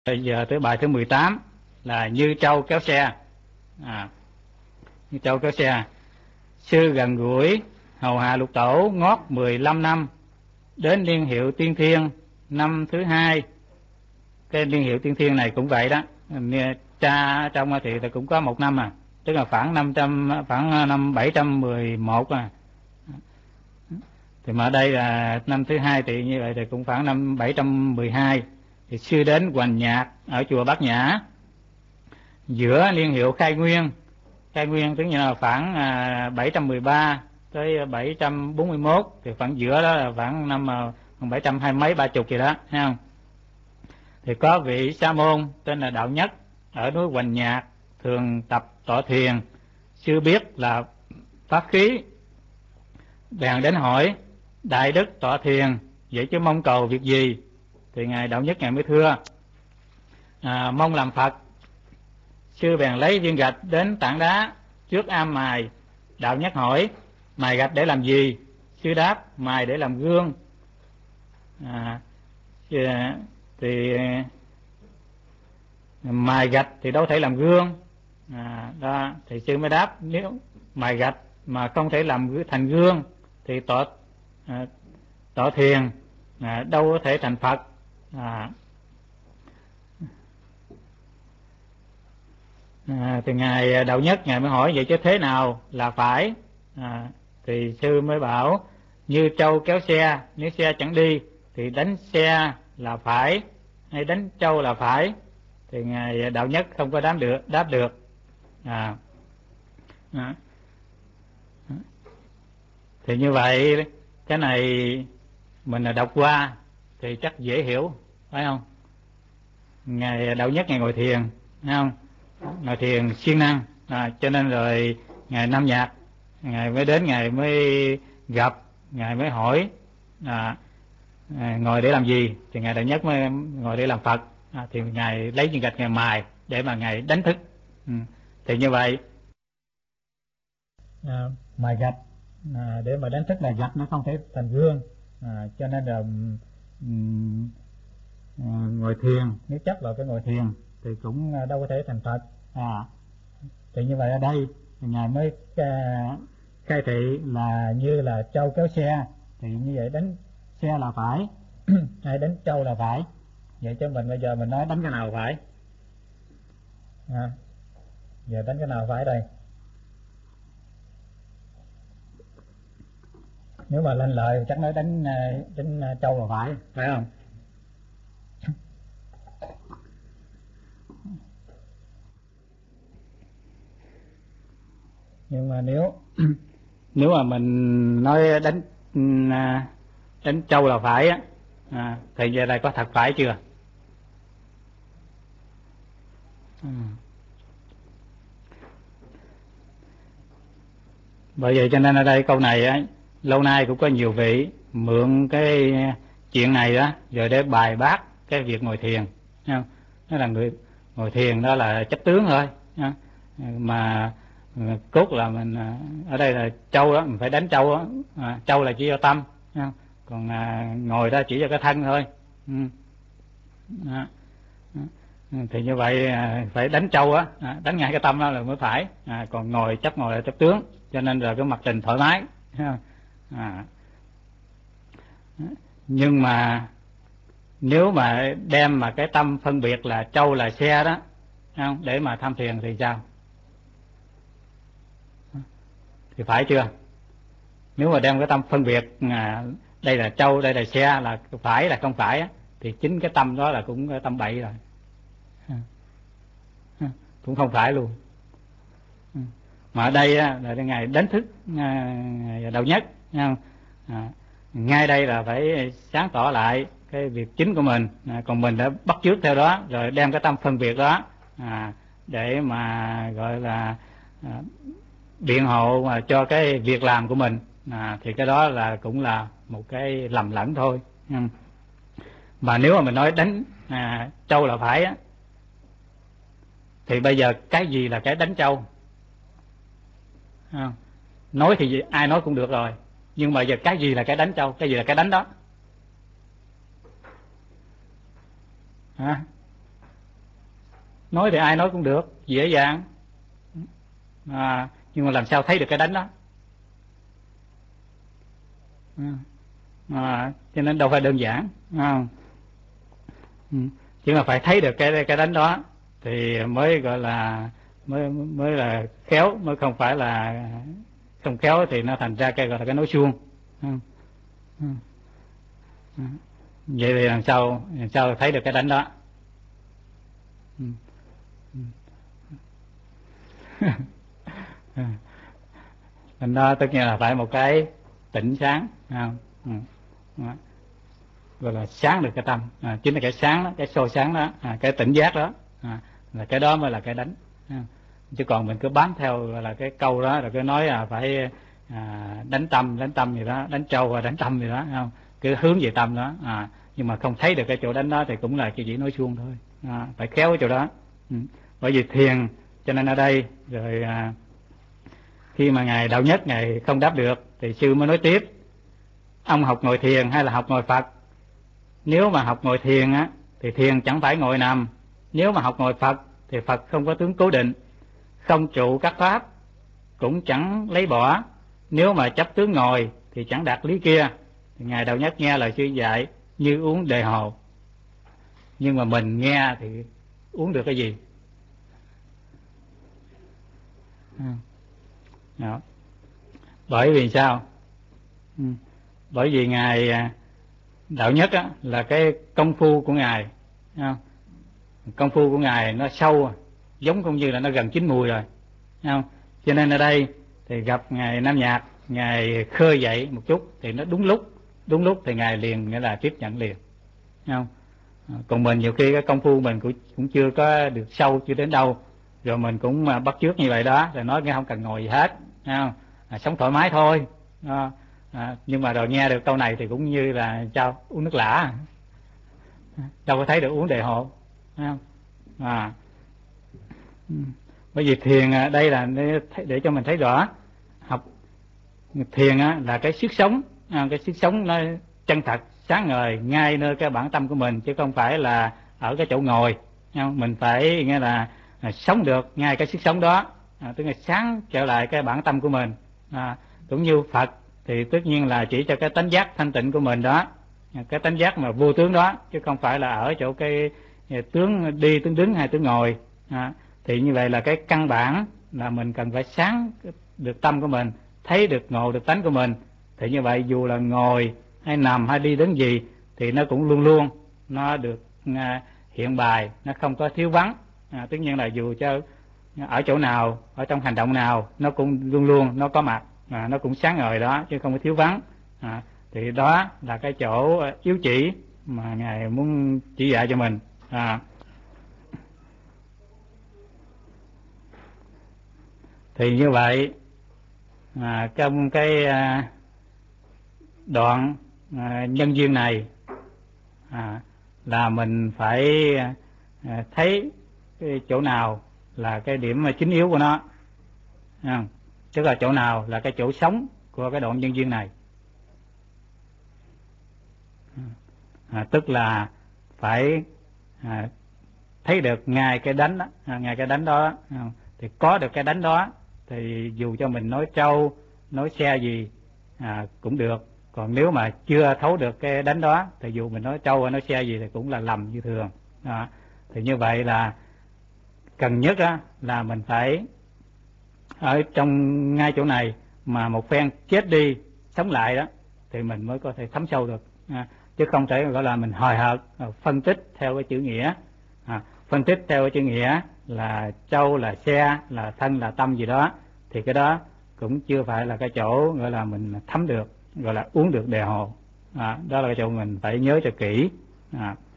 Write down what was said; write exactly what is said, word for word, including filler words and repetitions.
Bây giờ tới bài thứ mười tám là Như Trâu Kéo Xe. à, Như Trâu Kéo Xe. Sư gần gũi hầu hạ lục tổ ngót mười lăm năm, đến niên hiệu tiên thiên năm thứ hai. Cái niên hiệu tiên thiên này cũng vậy đó, cha trong thì cũng có một năm à, tức là khoảng năm trăm khoảng năm bảy trăm mười một à. Thì mà ở đây là năm thứ hai, thì như vậy thì cũng khoảng năm bảy trăm mười hai. Thì sư đến hoành nhạc ở chùa Bát Nhã giữa niên hiệu khai nguyên. Khai nguyên tức là khoảng bảy trăm mười ba tới bảy trăm bốn mươi mốt, thì khoảng giữa đó là khoảng năm bảy trăm hai mấy ba chục gì đó, thấy không? Thì có vị sa môn tên là Đạo Nhất ở núi Hoành Nhạc thường tập tọa thiền. Sư biết là pháp khí, bèn đến hỏi: Đại đức tọa thiền vậy chứ mong cầu việc gì? Thì ngài Đạo Nhất ngài mới thưa: à, mong làm Phật. Sư bèn lấy viên gạch đến tảng đá trước am mài. Đạo Nhất hỏi: mài gạch để làm gì? Sư đáp: mài để làm gương. à, thì mài gạch thì đâu thể làm gương. à, đó thì sư mới đáp: nếu mài gạch mà không thể làm thành gương thì tọa à, tọa thiền à, đâu có thể thành Phật. à, À, thì ngài Đạo Nhất ngài mới hỏi: vậy chứ thế nào là phải? à, thì sư mới bảo: như trâu kéo xe, nếu xe chẳng đi thì đánh xe là phải, hay đánh trâu là phải? Thì ngài Đạo Nhất không có đáp được đáp được à, à. Thì như vậy cái này mình là đọc qua thì chắc dễ hiểu, phải không? Ngài Đạo Nhất ngài ngồi thiền, phải không? Ngài thiền siêng năng, à, cho nên rồi ngài Nam Nhạc ngài mới đến, ngài mới gặp, ngài mới hỏi: à, à, ngồi để làm gì? Thì ngài Đạo Nhất mới ngồi để làm Phật. à, thì ngài lấy viên gạch ngài mài để mà ngài đánh thức. ừ. Thì như vậy à, mài gạch à, để mà đánh thức là gạch nó không thể thành gương, à, cho nên là um, à, ngồi thiền, nếu chấp vào cái ngồi thiền thì cũng đâu có thể thành Phật. à, thì như vậy ở đây ngài mới khai thị là như là trâu kéo xe, thì như vậy đánh xe là phải hay đánh trâu là phải. Vậy cho mình bây giờ mình nói đánh cái nào phải? à, giờ đánh cái nào phải đây? Nếu mà lên lời chắc nói đánh đánh trâu là phải, phải không? Nhưng mà nếu nếu mà mình nói đánh đánh trâu là phải á, à, thì giờ đây có thật phải chưa? ừ. Bởi vậy cho nên ở đây câu này á, lâu nay cũng có nhiều vị mượn cái chuyện này đó rồi để bài bác cái việc ngồi thiền, không? Đó là người ngồi thiền đó là chấp tướng thôi, không? Mà cốt là mình ở đây là trâu đó, mình phải đánh trâu đó. à, trâu là chỉ do tâm, không? Còn à, ngồi đó chỉ cho cái thân thôi. ừ. đó. Thì như vậy à, phải đánh trâu á, à, đánh ngay cái tâm đó là mới phải. à, còn ngồi chấp ngồi là chấp tướng, cho nên là cái mặt trình thoải mái. à. Nhưng mà nếu mà đem mà cái tâm phân biệt là trâu là xe đó, không, để mà tham thiền thì sao? Thì phải chưa? Nếu mà đem cái tâm phân biệt à, đây là trâu đây là xe, là phải là không phải á, thì chính cái tâm đó là cũng tâm bậy rồi, cũng không phải luôn. Mà ở đây á, là ngài đánh thức à, Đạo Nhất, không? À, ngay đây là phải sáng tỏ lại cái việc chính của mình, à, còn mình đã bắt chước theo đó rồi đem cái tâm phân biệt đó à, để mà gọi là à, biện hộ mà cho cái việc làm của mình, à, thì cái đó là cũng là một cái lầm lẫn thôi. Mà nếu mà mình nói đánh à, trâu là phải á, thì bây giờ cái gì là cái đánh trâu? À, nói thì ai nói cũng được rồi, nhưng mà giờ cái gì là cái đánh trâu, cái gì là cái đánh đó? à, nói thì ai nói cũng được, dễ dàng, à, nhưng mà làm sao thấy được cái đánh đó, à, cho nên đâu phải đơn giản, à, chỉ là phải thấy được cái cái đánh đó thì mới gọi là mới mới là khéo, mới không phải là không khéo thì nó thành ra cái gọi là cái nói suông. Vậy thì làm sao làm sao thấy được cái đánh đó? Đánh đó tất nhiên là phải một cái tỉnh sáng, không? Gọi là sáng được cái tâm, à, chính là cái sáng đó, cái soi sáng đó, à, cái tỉnh giác đó, à, là cái đó mới là cái đánh. À, chứ còn mình cứ bám theo gọi là cái câu đó rồi cứ nói là phải à, đánh tâm đánh tâm gì đó, đánh trâu và đánh tâm gì đó, không? Cứ hướng về tâm đó, à, nhưng mà không thấy được cái chỗ đánh đó thì cũng là chỉ chỉ nói suông thôi, à, phải khéo cái chỗ đó. Ừ. Bởi vì thiền cho nên ở đây rồi à, khi mà ngài Đạo Nhất ngài không đáp được thì sư mới nói tiếp: ông học ngồi thiền hay là học ngồi Phật? Nếu mà học ngồi thiền á thì thiền chẳng phải ngồi nằm, nếu mà học ngồi Phật thì Phật không có tướng cố định, không trụ các pháp cũng chẳng lấy bỏ, nếu mà chấp tướng ngồi thì chẳng đạt lý kia. Thì ngài Đạo Nhất nghe lời sư dạy như uống đề hồ, nhưng mà mình nghe thì uống được cái gì? Đó. Bởi vì sao? Bởi vì ngài Đạo Nhất á, là cái công phu của ngài, không? Công phu của ngài nó sâu, giống cũng như là nó gần chín mùi rồi, không? Cho nên ở đây thì gặp ngài Nam Nhạc, ngài khơi dậy một chút thì nó đúng lúc, đúng lúc thì ngài liền nghĩa là tiếp nhận liền, không? Còn mình nhiều khi cái công phu mình cũng cũng chưa có được sâu, chưa đến đâu, rồi mình cũng bắt chước như vậy đó, rồi nói nghe không cần ngồi gì hết, không? À, sống thoải mái thôi. À, à, nhưng mà rồi nghe được câu này thì cũng như là sao uống nước lã, đâu có thấy được uống đề hộ, không? À, bởi vì thiền đây là để, để cho mình thấy rõ, học thiền là cái sức sống, cái sức sống nó chân thật sáng ngời ngay nơi cái bản tâm của mình, chứ không phải là ở cái chỗ ngồi, không? Mình phải nghe là, là sống được ngay cái sức sống đó, à, tức là sáng trở lại cái bản tâm của mình, à, cũng như Phật thì tất nhiên là chỉ cho cái tánh giác thanh tịnh của mình đó, cái tánh giác mà vô tướng đó, chứ không phải là ở chỗ cái tướng đi, tướng đứng hay tướng ngồi, à, thì như vậy là cái căn bản là mình cần phải sáng được tâm của mình, thấy được ngộ được tánh của mình, thì như vậy dù là ngồi hay nằm hay đi đứng gì thì nó cũng luôn luôn nó được à, hiện bài, nó không có thiếu vắng, à, tất nhiên là dù cho ở chỗ nào, ở trong hành động nào nó cũng luôn luôn nó có mặt, à, nó cũng sáng ngời đó chứ không có thiếu vắng, à, thì đó là cái chỗ yếu chỉ mà ngài muốn chỉ dạy cho mình. À, thì như vậy à, trong cái à, đoạn à, nhân duyên này à, là mình phải à, thấy cái chỗ nào là cái điểm chính yếu của nó, à, tức là chỗ nào là cái chỗ sống của cái đoạn nhân duyên này, à, tức là phải à, thấy được ngay cái đánh đó, à, ngay cái đánh đó, à, thì có được cái đánh đó thì dù cho mình nói trâu nói xe gì à, cũng được, còn nếu mà chưa thấu được cái đánh đó thì dù mình nói trâu hay nói xe gì thì cũng là lầm như thường, à, thì như vậy là cần nhất á, là mình phải ở trong ngay chỗ này mà một phen chết đi sống lại đó thì mình mới có thể thấm sâu được, à, chứ không thể gọi là mình hời hợt phân tích theo cái chữ nghĩa, à, phân tích theo cái chữ nghĩa là trâu là xe là thân là tâm gì đó, thì cái đó cũng chưa phải là cái chỗ gọi là mình thấm được, gọi là uống được đề hồ, à, đó là cái chỗ mình phải nhớ cho kỹ, à.